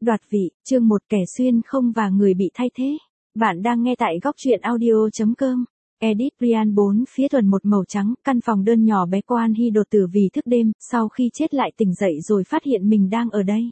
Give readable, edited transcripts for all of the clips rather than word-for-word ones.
Đoạt vị, chương 1 kẻ xuyên không và người bị thay thế. Bạn đang nghe tại góc truyện audio.com. Edit Brian 4 phía tuần một màu trắng, căn phòng đơn nhỏ bé Quan Hy đột tử vì thức đêm, sau khi chết lại tỉnh dậy rồi phát hiện mình đang ở đây.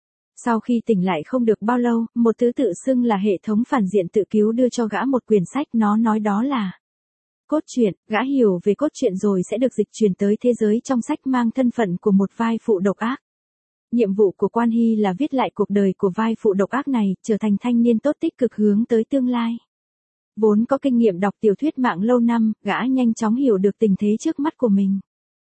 Sau khi tỉnh lại không được bao lâu, một thứ tự xưng là hệ thống phản diện tự cứu đưa cho gã một quyển sách, nó nói đó là cốt truyện. Gã hiểu về cốt truyện rồi sẽ được dịch chuyển tới thế giới trong sách mang thân phận của một vai phụ độc ác. Nhiệm vụ của Quan Hy là viết lại cuộc đời của vai phụ độc ác này, trở thành thanh niên tốt tích cực hướng tới tương lai. Vốn có kinh nghiệm đọc tiểu thuyết mạng lâu năm, gã nhanh chóng hiểu được tình thế trước mắt của mình.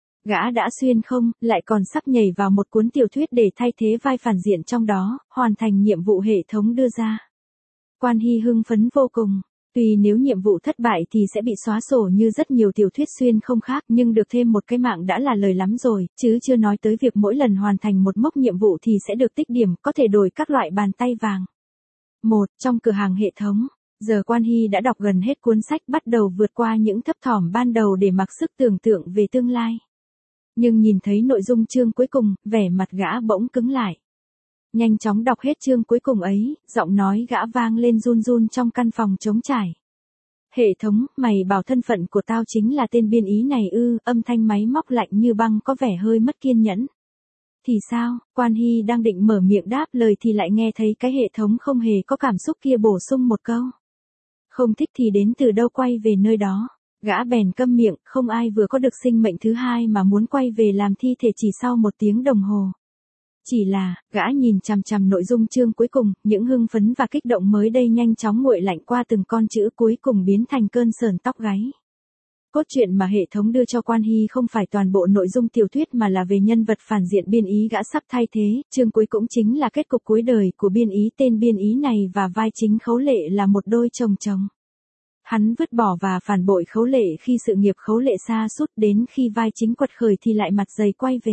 Gã đã xuyên không, lại còn sắp nhảy vào một cuốn tiểu thuyết để thay thế vai phản diện trong đó, hoàn thành nhiệm vụ hệ thống đưa ra. Quan Hy hưng phấn vô cùng. Tuy nếu nhiệm vụ thất bại thì sẽ bị xóa sổ như rất nhiều tiểu thuyết xuyên không khác, nhưng được thêm một cái mạng đã là lời lắm rồi, chứ chưa nói tới việc mỗi lần hoàn thành một mốc nhiệm vụ thì sẽ được tích điểm, có thể đổi các loại bàn tay vàng. Trong cửa hàng hệ thống, giờ Quan Hy đã đọc gần hết cuốn sách, bắt đầu vượt qua những thấp thỏm ban đầu để mặc sức tưởng tượng về tương lai. Nhưng nhìn thấy nội dung chương cuối cùng, vẻ mặt gã bỗng cứng lại. Nhanh chóng đọc hết chương cuối cùng ấy, giọng nói gã vang lên run run trong căn phòng trống trải. Hệ thống, mày bảo thân phận của tao chính là tên biên ý này ư? Âm thanh máy móc lạnh như băng có vẻ hơi mất kiên nhẫn. Thì sao? Quan Hy đang định mở miệng đáp lời thì lại nghe thấy cái hệ thống không hề có cảm xúc kia bổ sung một câu. Không thích thì đến từ đâu quay về nơi đó. Gã bèn câm miệng, không ai vừa có được sinh mệnh thứ hai mà muốn quay về làm thi thể chỉ sau 1 tiếng đồng hồ. Chỉ là, gã nhìn chằm chằm nội dung chương cuối cùng, những hưng phấn và kích động mới đây nhanh chóng nguội lạnh qua từng con chữ cuối cùng biến thành cơn sởn tóc gáy. Cốt truyện mà hệ thống đưa cho Quan Hy không phải toàn bộ nội dung tiểu thuyết mà là về nhân vật phản diện biên ý gã sắp thay thế, chương cuối cũng chính là kết cục cuối đời của biên ý. Tên biên ý này và vai chính Khấu Lệ là một đôi chồng chồng. Hắn vứt bỏ và phản bội Khấu Lệ khi sự nghiệp Khấu Lệ sa sút, đến khi vai chính quật khởi thì lại mặt dày quay về.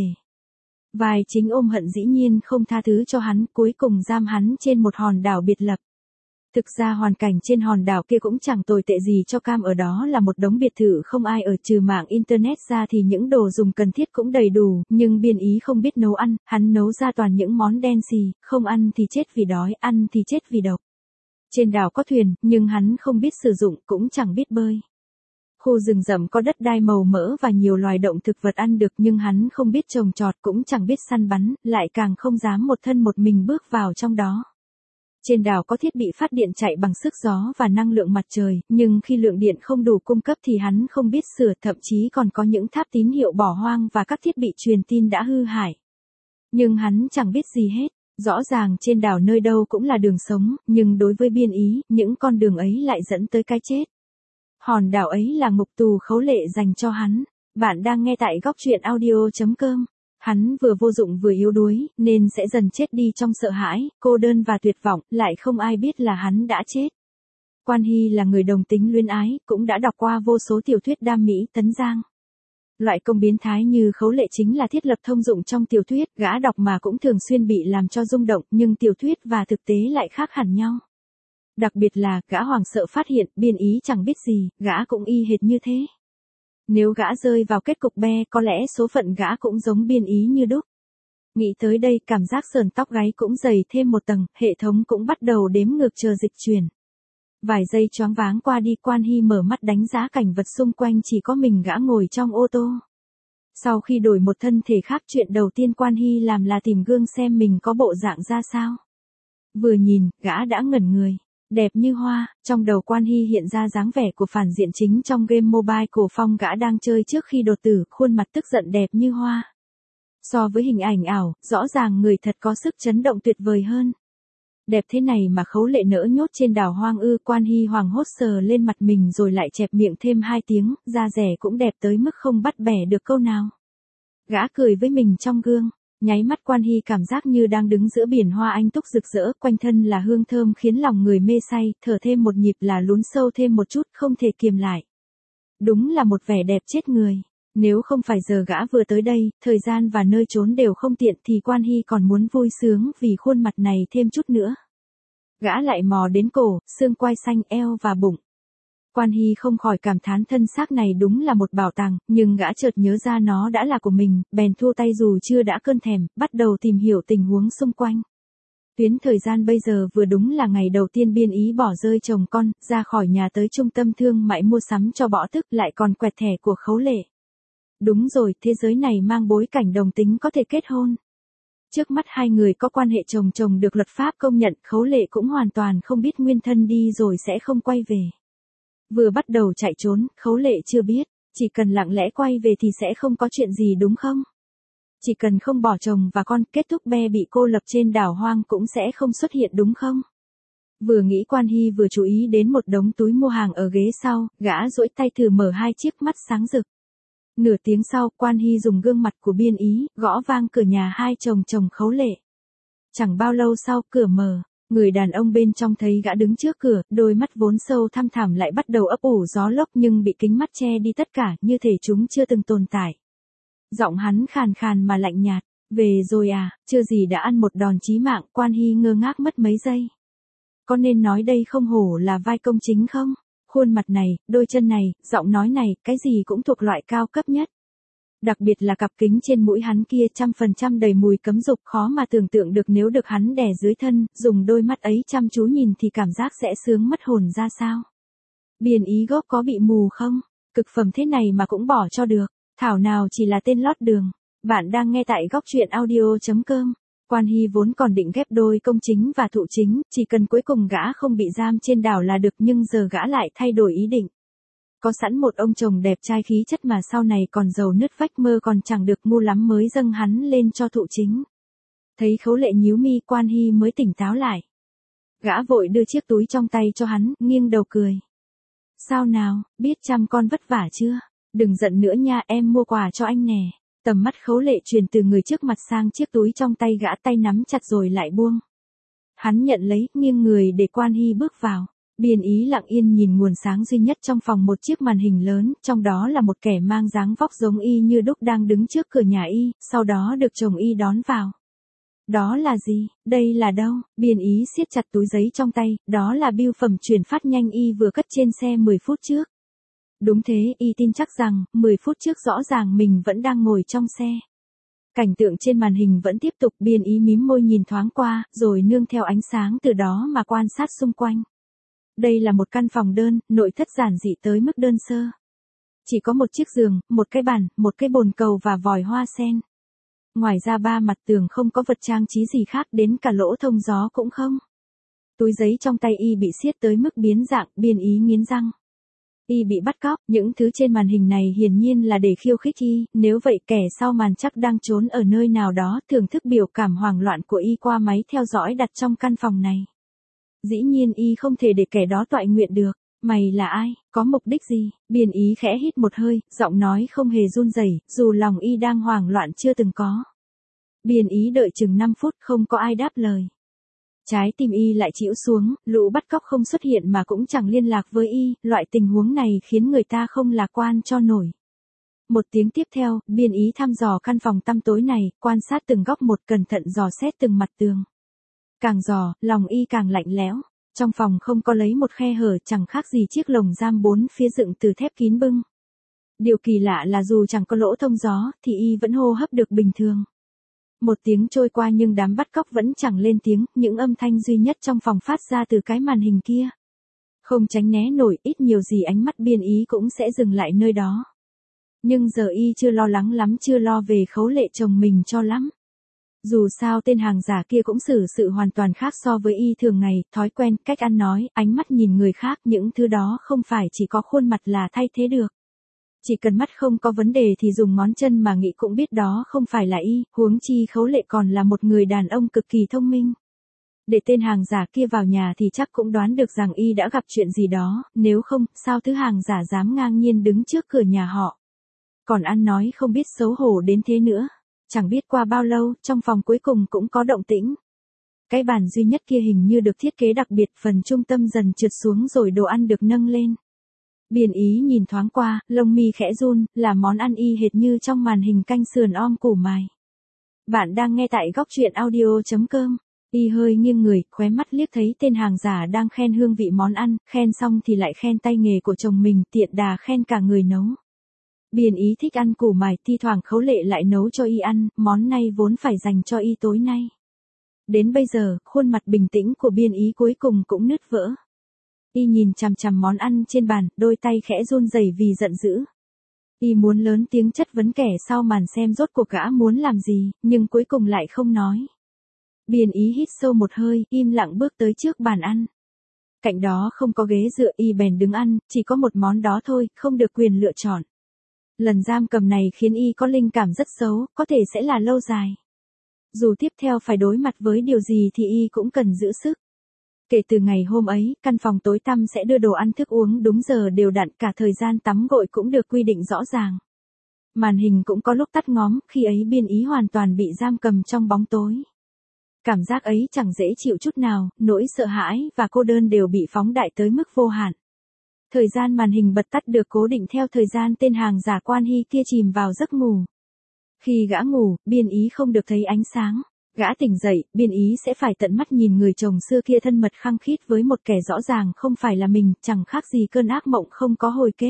Vai chính ôm hận dĩ nhiên không tha thứ cho hắn, cuối cùng giam hắn trên một hòn đảo biệt lập. Thực ra hoàn cảnh trên hòn đảo kia cũng chẳng tồi tệ gì cho cam, ở đó là một đống biệt thự không ai ở trừ mạng internet ra thì những đồ dùng cần thiết cũng đầy đủ, nhưng biên ý không biết nấu ăn, hắn nấu ra toàn những món đen xì, không ăn thì chết vì đói, ăn thì chết vì độc. Trên đảo có thuyền, nhưng hắn không biết sử dụng, cũng chẳng biết bơi. Khu rừng rậm có đất đai màu mỡ và nhiều loài động thực vật ăn được, nhưng hắn không biết trồng trọt, cũng chẳng biết săn bắn, lại càng không dám một thân một mình bước vào trong đó. Trên đảo có thiết bị phát điện chạy bằng sức gió và năng lượng mặt trời, nhưng khi lượng điện không đủ cung cấp thì hắn không biết sửa, thậm chí còn có những tháp tín hiệu bỏ hoang và các thiết bị truyền tin đã hư hại. Nhưng hắn chẳng biết gì hết. Rõ ràng trên đảo nơi đâu cũng là đường sống, nhưng đối với biên ý, những con đường ấy lại dẫn tới cái chết. Hòn đảo ấy là ngục tù Khấu Lệ dành cho hắn. Bạn đang nghe tại góc truyện audio.com. Hắn vừa vô dụng vừa yếu đuối, nên sẽ dần chết đi trong sợ hãi, cô đơn và tuyệt vọng, lại không ai biết là hắn đã chết. Quan Hy là người đồng tính luyến ái, cũng đã đọc qua vô số tiểu thuyết đam mỹ tấn giang. Loại công biến thái như Khấu Lệ chính là thiết lập thông dụng trong tiểu thuyết, gã đọc mà cũng thường xuyên bị làm cho rung động, nhưng tiểu thuyết và thực tế lại khác hẳn nhau. Đặc biệt là, gã hoảng sợ phát hiện, biên ý chẳng biết gì, gã cũng y hệt như thế. Nếu gã rơi vào kết cục be, có lẽ số phận gã cũng giống biên ý như đúc. Nghĩ tới đây, cảm giác sờn tóc gáy cũng dày thêm một tầng, hệ thống cũng bắt đầu đếm ngược chờ dịch chuyển. Vài giây choáng váng qua đi, Quan Hy mở mắt đánh giá cảnh vật xung quanh, chỉ có mình gã ngồi trong ô tô. Sau khi đổi một thân thể khác, chuyện đầu tiên Quan Hy làm là tìm gương xem mình có bộ dạng ra sao. Vừa nhìn, gã đã ngẩn người. Đẹp như hoa, trong đầu Quan Hy hiện ra dáng vẻ của phản diện chính trong game mobile cổ phong gã đang chơi trước khi đột tử, khuôn mặt tức giận đẹp như hoa. So với hình ảnh ảo, rõ ràng người thật có sức chấn động tuyệt vời hơn. Đẹp thế này mà Khấu Lệ nỡ nhốt trên đảo hoang ư? Quan Hy hoảng hốt sờ lên mặt mình rồi lại chẹp miệng thêm 2 tiếng, da rẻ cũng đẹp tới mức không bắt bẻ được câu nào. Gã cười với mình trong gương. Nháy mắt Quan Hy cảm giác như đang đứng giữa biển hoa anh túc rực rỡ, quanh thân là hương thơm khiến lòng người mê say, thở thêm một nhịp là lún sâu thêm một chút, không thể kiềm lại. Đúng là một vẻ đẹp chết người. Nếu không phải giờ gã vừa tới đây, thời gian và nơi trốn đều không tiện thì Quan Hy còn muốn vui sướng vì khuôn mặt này thêm chút nữa. Gã lại mò đến cổ, xương quai xanh, eo và bụng. Quan Hy không khỏi cảm thán thân xác này đúng là một bảo tàng, nhưng gã chợt nhớ ra nó đã là của mình, bèn thua tay dù chưa đã cơn thèm, bắt đầu tìm hiểu tình huống xung quanh. Tuyến thời gian bây giờ vừa đúng là ngày đầu tiên Biên Ý bỏ rơi chồng con, ra khỏi nhà tới trung tâm thương mại mua sắm cho bỏ tức lại còn quẹt thẻ của Khấu Lệ. Đúng rồi, thế giới này mang bối cảnh đồng tính có thể kết hôn. Trước mắt hai người có quan hệ chồng chồng được luật pháp công nhận, Khấu Lệ cũng hoàn toàn không biết nguyên thân đi rồi sẽ không quay về. Vừa bắt đầu chạy trốn, Khấu Lệ chưa biết, chỉ cần lặng lẽ quay về thì sẽ không có chuyện gì đúng không? Chỉ cần không bỏ chồng và con, kết thúc be bị cô lập trên đảo hoang cũng sẽ không xuất hiện đúng không? Vừa nghĩ Quan Hy vừa chú ý đến một đống túi mua hàng ở ghế sau, gã duỗi tay thử mở hai chiếc mắt sáng rực. Nửa tiếng sau, Quan Hy dùng gương mặt của Biên Ý, gõ vang cửa nhà hai chồng chồng Khấu Lệ. Chẳng bao lâu sau, cửa mở, người đàn ông bên trong thấy gã đứng trước cửa, đôi mắt vốn sâu thăm thẳm lại bắt đầu ấp ủ gió lốc nhưng bị kính mắt che đi tất cả, như thể chúng chưa từng tồn tại. Giọng hắn khàn khàn mà lạnh nhạt, về rồi à, chưa gì đã ăn một đòn chí mạng, Quan Hy ngơ ngác mất mấy giây. Có nên nói đây không hổ là vai công chính không? Khuôn mặt này, đôi chân này, giọng nói này, cái gì cũng thuộc loại cao cấp nhất. Đặc biệt là cặp kính trên mũi hắn kia 100% đầy mùi cấm dục, khó mà tưởng tượng được nếu được hắn đè dưới thân, dùng đôi mắt ấy chăm chú nhìn thì cảm giác sẽ sướng mất hồn ra sao. Biên Ý gốc có bị mù không? Cực phẩm thế này mà cũng bỏ cho được. Thảo nào chỉ là tên lót đường. Bạn đang nghe tại góc truyện audio.com. Quan Hy vốn còn định ghép đôi công chính và thụ chính, chỉ cần cuối cùng gã không bị giam trên đảo là được, nhưng giờ gã lại thay đổi ý định. Có sẵn một ông chồng đẹp trai khí chất mà sau này còn giàu nứt vách mơ còn chẳng được ngu lắm mới dâng hắn lên cho thụ chính. Thấy Khấu Lệ nhíu mi, Quan Hy mới tỉnh táo lại. Gã vội đưa chiếc túi trong tay cho hắn, nghiêng đầu cười. Sao nào, biết chăm con vất vả chưa? Đừng giận nữa nha, em mua quà cho anh nè. Tầm mắt Khấu Lệ truyền từ người trước mặt sang chiếc túi trong tay gã, tay nắm chặt rồi lại buông. Hắn nhận lấy, nghiêng người để Quan Hy bước vào. Biên Ý lặng yên nhìn nguồn sáng duy nhất trong phòng, một chiếc màn hình lớn, trong đó là một kẻ mang dáng vóc giống y như đúc đang đứng trước cửa nhà y, sau đó được chồng y đón vào. Đó là gì, đây là đâu? Biên Ý siết chặt túi giấy trong tay, đó là bưu phẩm chuyển phát nhanh y vừa cất trên xe 10 phút trước. Đúng thế, y tin chắc rằng, 10 phút trước rõ ràng mình vẫn đang ngồi trong xe. Cảnh tượng trên màn hình vẫn tiếp tục, Biên Ý mím môi nhìn thoáng qua, rồi nương theo ánh sáng từ đó mà quan sát xung quanh. Đây là một căn phòng đơn, nội thất giản dị tới mức đơn sơ. Chỉ có một chiếc giường, một cái bàn, một cái bồn cầu và vòi hoa sen. Ngoài ra ba mặt tường không có vật trang trí gì khác, đến cả lỗ thông gió cũng không. Túi giấy trong tay y bị siết tới mức biến dạng, Biên Ý nghiến răng. Y bị bắt cóc, những thứ trên màn hình này hiển nhiên là để khiêu khích y, nếu vậy kẻ sau màn chắc đang trốn ở nơi nào đó, thưởng thức biểu cảm hoảng loạn của y qua máy theo dõi đặt trong căn phòng này. Dĩ nhiên y không thể để kẻ đó toại nguyện được. Mày là ai, có mục đích gì? Biên Ý khẽ hít một hơi, giọng nói không hề run rẩy, dù lòng y đang hoảng loạn chưa từng có. Biên Ý đợi chừng 5 phút không có ai đáp lời. Trái tim y lại chĩu xuống, lũ bắt cóc không xuất hiện mà cũng chẳng liên lạc với y, loại tình huống này khiến người ta không lạc quan cho nổi. Một tiếng tiếp theo, Biên Ý thăm dò căn phòng tăm tối này, quan sát từng góc một, cẩn thận dò xét từng mặt tường. Càng dò, lòng y càng lạnh lẽo. Trong phòng không có lấy một khe hở, chẳng khác gì chiếc lồng giam bốn phía dựng từ thép kín bưng. Điều kỳ lạ là dù chẳng có lỗ thông gió, thì y vẫn hô hấp được bình thường. Một tiếng trôi qua nhưng đám bắt cóc vẫn chẳng lên tiếng, những âm thanh duy nhất trong phòng phát ra từ cái màn hình kia. Không tránh né nổi, ít nhiều gì ánh mắt Biên Ý cũng sẽ dừng lại nơi đó. Nhưng giờ y chưa lo lắng lắm, chưa lo về Khấu Lệ chồng mình cho lắm. Dù sao tên hàng giả kia cũng xử sự hoàn toàn khác so với y thường ngày, thói quen, cách ăn nói, ánh mắt nhìn người khác, những thứ đó không phải chỉ có khuôn mặt là thay thế được. Chỉ cần mắt không có vấn đề thì dùng ngón chân mà nghĩ cũng biết đó không phải là y, huống chi Khấu Lệ còn là một người đàn ông cực kỳ thông minh. Để tên hàng giả kia vào nhà thì chắc cũng đoán được rằng y đã gặp chuyện gì đó, nếu không, sao thứ hàng giả dám ngang nhiên đứng trước cửa nhà họ. Còn ăn nói không biết xấu hổ đến thế nữa. Chẳng biết qua bao lâu, trong phòng cuối cùng cũng có động tĩnh. Cái bàn duy nhất kia hình như được thiết kế đặc biệt, phần trung tâm dần trượt xuống rồi đồ ăn được nâng lên. Biên Ý nhìn thoáng qua, lông mi khẽ run, là món ăn y hệt như trong màn hình canh sườn om củ mài. Bạn đang nghe tại góc truyện audio.com. Y hơi nghiêng người, khóe mắt liếc thấy tên hàng giả đang khen hương vị món ăn, khen xong thì lại khen tay nghề của chồng mình, tiện đà khen cả người nấu. Biên Ý thích ăn củ mài, thi thoảng Khấu Lệ lại nấu cho y ăn, món này vốn phải dành cho y tối nay. Đến bây giờ, khuôn mặt bình tĩnh của biên ý cuối cùng cũng nứt vỡ. Y nhìn chằm chằm món ăn trên bàn, đôi tay khẽ run rẩy vì giận dữ. Y muốn lớn tiếng chất vấn kẻ sau màn xem rốt cuộc gã muốn làm gì, nhưng cuối cùng lại không nói. Biên ý hít sâu một hơi, im lặng bước tới trước bàn ăn. Cạnh đó không có ghế dựa, y bèn đứng ăn, chỉ có một món đó thôi, không được quyền lựa chọn. Lần giam cầm này khiến y có linh cảm rất xấu, có thể sẽ là lâu dài. Dù tiếp theo phải đối mặt với điều gì thì y cũng cần giữ sức. Kể từ ngày hôm ấy, căn phòng tối tăm sẽ đưa đồ ăn thức uống đúng giờ đều đặn, cả thời gian tắm gội cũng được quy định rõ ràng. Màn hình cũng có lúc tắt ngóm, khi ấy biên ý hoàn toàn bị giam cầm trong bóng tối. Cảm giác ấy chẳng dễ chịu chút nào, nỗi sợ hãi và cô đơn đều bị phóng đại tới mức vô hạn. Thời gian màn hình bật tắt được cố định theo thời gian tên hàng giả Quan Hy kia chìm vào giấc ngủ. Khi gã ngủ, biên ý không được thấy ánh sáng. Gã tỉnh dậy, biên ý sẽ phải tận mắt nhìn người chồng xưa kia thân mật khăng khít với một kẻ rõ ràng không phải là mình, chẳng khác gì cơn ác mộng không có hồi kết.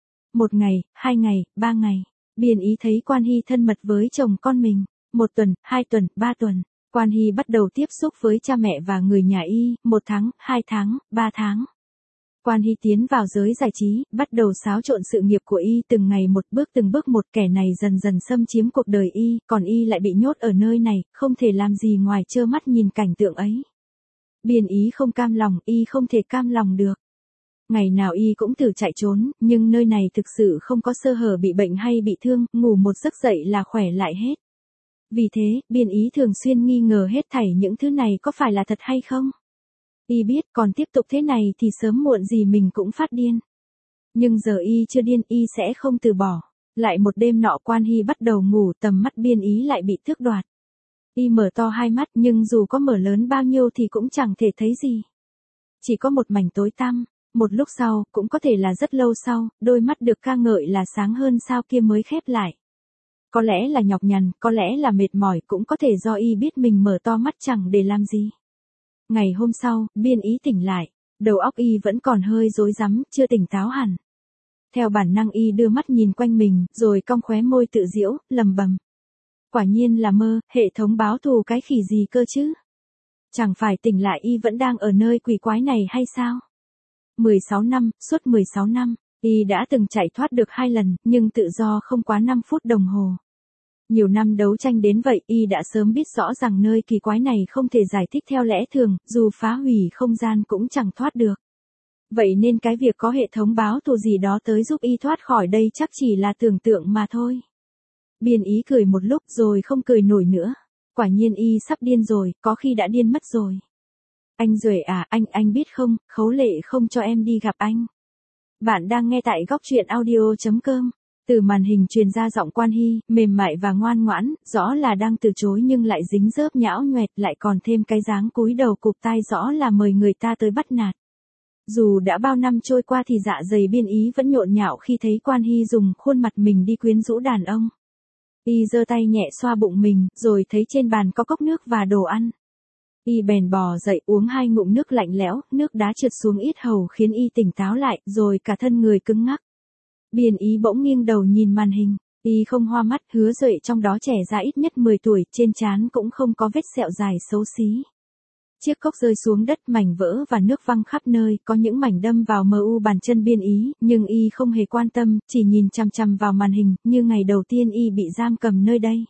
1 ngày, 2 ngày, 3 ngày, biên ý thấy Quan Hy thân mật với chồng con mình. 1 tuần, 2 tuần, 3 tuần, Quan Hy bắt đầu tiếp xúc với cha mẹ và người nhà y. 1 tháng, 2 tháng, 3 tháng. Quan Hy tiến vào giới giải trí, bắt đầu xáo trộn sự nghiệp của y từng ngày từng bước một, kẻ này dần dần xâm chiếm cuộc đời y, còn y lại bị nhốt ở nơi này, không thể làm gì ngoài trơ mắt nhìn cảnh tượng ấy. Biên ý không cam lòng, y không thể cam lòng được. Ngày nào y cũng thử chạy trốn, nhưng nơi này thực sự không có sơ hở bị bệnh hay bị thương, ngủ một giấc dậy là khỏe lại hết. Vì thế, biên ý thường xuyên nghi ngờ hết thảy những thứ này có phải là thật hay không. Y biết còn tiếp tục thế này thì sớm muộn gì mình cũng phát điên. Nhưng giờ y chưa điên, y sẽ không từ bỏ. Lại một đêm nọ Quan Hy bắt đầu ngủ, tầm mắt biên ý lại bị tước đoạt. Y mở to hai mắt nhưng dù có mở lớn bao nhiêu thì cũng chẳng thể thấy gì. Chỉ có một mảnh tối tăm. Một lúc sau, cũng có thể là rất lâu sau, đôi mắt được ca ngợi là sáng hơn sao kia mới khép lại. Có lẽ là nhọc nhằn, có lẽ là mệt mỏi, cũng có thể do y biết mình mở to mắt chẳng để làm gì. Ngày hôm sau, biên ý tỉnh lại, đầu óc y vẫn còn hơi rối rắm, chưa tỉnh táo hẳn. Theo bản năng y đưa mắt nhìn quanh mình, rồi cong khóe môi tự giễu, lầm bầm. Quả nhiên là mơ, hệ thống báo thù cái khỉ gì cơ chứ? Chẳng phải tỉnh lại y vẫn đang ở nơi quỷ quái này hay sao? 16 năm, suốt 16 năm, y đã từng chạy thoát được 2 lần, nhưng tự do không quá 5 phút đồng hồ. Nhiều năm đấu tranh đến vậy, y đã sớm biết rõ rằng nơi kỳ quái này không thể giải thích theo lẽ thường, dù phá hủy không gian cũng chẳng thoát được. Vậy nên cái việc có hệ thống báo thù gì đó tới giúp y thoát khỏi đây chắc chỉ là tưởng tượng mà thôi. Biên ý cười một lúc rồi không cười nổi nữa. Quả nhiên y sắp điên rồi, có khi đã điên mất rồi. Anh Duệ à, anh biết không, Khấu Lệ không cho em đi gặp anh. Bạn đang nghe tại Góc Truyện Audio.com. Từ màn hình truyền ra giọng Quan Hy, mềm mại và ngoan ngoãn, rõ là đang từ chối nhưng lại dính dớp nhão nhoẹt, lại còn thêm cái dáng cúi đầu cụp tai, rõ là mời người ta tới bắt nạt. Dù đã bao năm trôi qua thì dạ dày biên ý vẫn nhộn nhạo khi thấy Quan Hy dùng khuôn mặt mình đi quyến rũ đàn ông. Y giơ tay nhẹ xoa bụng mình, rồi thấy trên bàn có cốc nước và đồ ăn. Y bèn bò dậy uống 2 ngụm nước lạnh lẽo, nước đá trượt xuống yết hầu khiến y tỉnh táo lại, rồi cả thân người cứng ngắc. Biên ý bỗng nghiêng đầu nhìn màn hình, y không hoa mắt, Hứa Duệ trong đó trẻ ra ít nhất 10 tuổi, trên trán cũng không có vết sẹo dài xấu xí. Chiếc cốc rơi xuống đất, mảnh vỡ và nước văng khắp nơi, có những mảnh đâm vào mu bàn chân biên ý, nhưng y không hề quan tâm, chỉ nhìn chằm chằm vào màn hình, như ngày đầu tiên y bị giam cầm nơi đây.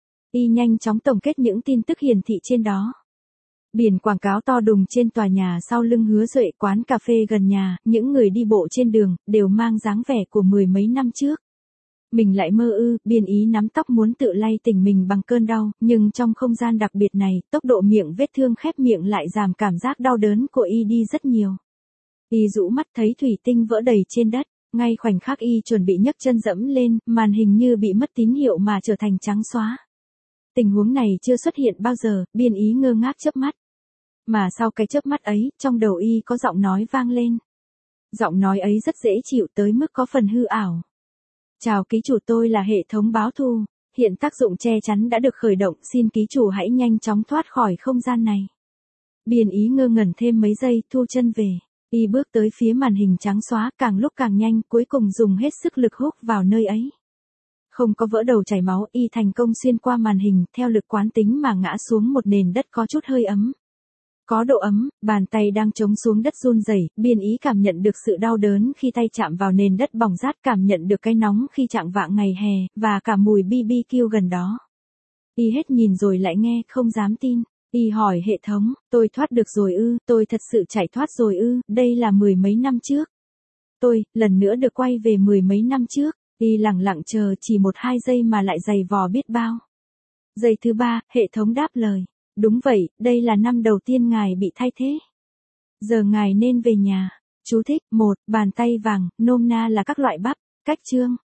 Y nhanh chóng tổng kết những tin tức hiển thị trên đó. Biển quảng cáo to đùng trên tòa nhà sau lưng Hứa Duệ, quán cà phê gần nhà, những người đi bộ trên đường, đều mang dáng vẻ của 10 mấy năm trước. Mình lại mơ ư, biên ý nắm tóc muốn tự lay tỉnh mình bằng cơn đau, nhưng trong không gian đặc biệt này, tốc độ miệng vết thương khép miệng lại giảm cảm giác đau đớn của y đi rất nhiều. Y rũ mắt thấy thủy tinh vỡ đầy trên đất, ngay khoảnh khắc y chuẩn bị nhấc chân dẫm lên, màn hình như bị mất tín hiệu mà trở thành trắng xóa. Tình huống này chưa xuất hiện bao giờ, biên ý ngơ ngác chớp mắt. Mà sau cái chớp mắt ấy, trong đầu y có giọng nói vang lên. Giọng nói ấy rất dễ chịu tới mức có phần hư ảo. Chào ký chủ, tôi là hệ thống báo thù, hiện tác dụng che chắn đã được khởi động, xin ký chủ hãy nhanh chóng thoát khỏi không gian này. Biên ý ngơ ngẩn thêm mấy giây, thu chân về, y bước tới phía màn hình trắng xóa, càng lúc càng nhanh, cuối cùng dùng hết sức lực hút vào nơi ấy. Không có vỡ đầu chảy máu, y thành công xuyên qua màn hình, theo lực quán tính mà ngã xuống một nền đất có chút hơi ấm. Có độ ấm, bàn tay đang chống xuống đất run rẩy, Biên Ý cảm nhận được sự đau đớn khi tay chạm vào nền đất bỏng rát, cảm nhận được cái nóng khi chạng vạng ngày hè, và cả mùi BBQ gần đó. Y hết nhìn rồi lại nghe, không dám tin. Y hỏi hệ thống, tôi thoát được rồi ư, tôi thật sự chạy thoát rồi ư, đây là mười mấy năm trước. Tôi, lần nữa được quay về mười mấy năm trước. Y lặng lặng chờ chỉ 1-2 giây mà lại dày vò biết bao. Giây thứ 3, hệ thống đáp lời. Đúng vậy, đây là năm đầu tiên ngài bị thay thế. Giờ ngài nên về nhà. Chú thích, 1, bàn tay vàng, nôm na là các loại bắp. Cách chương.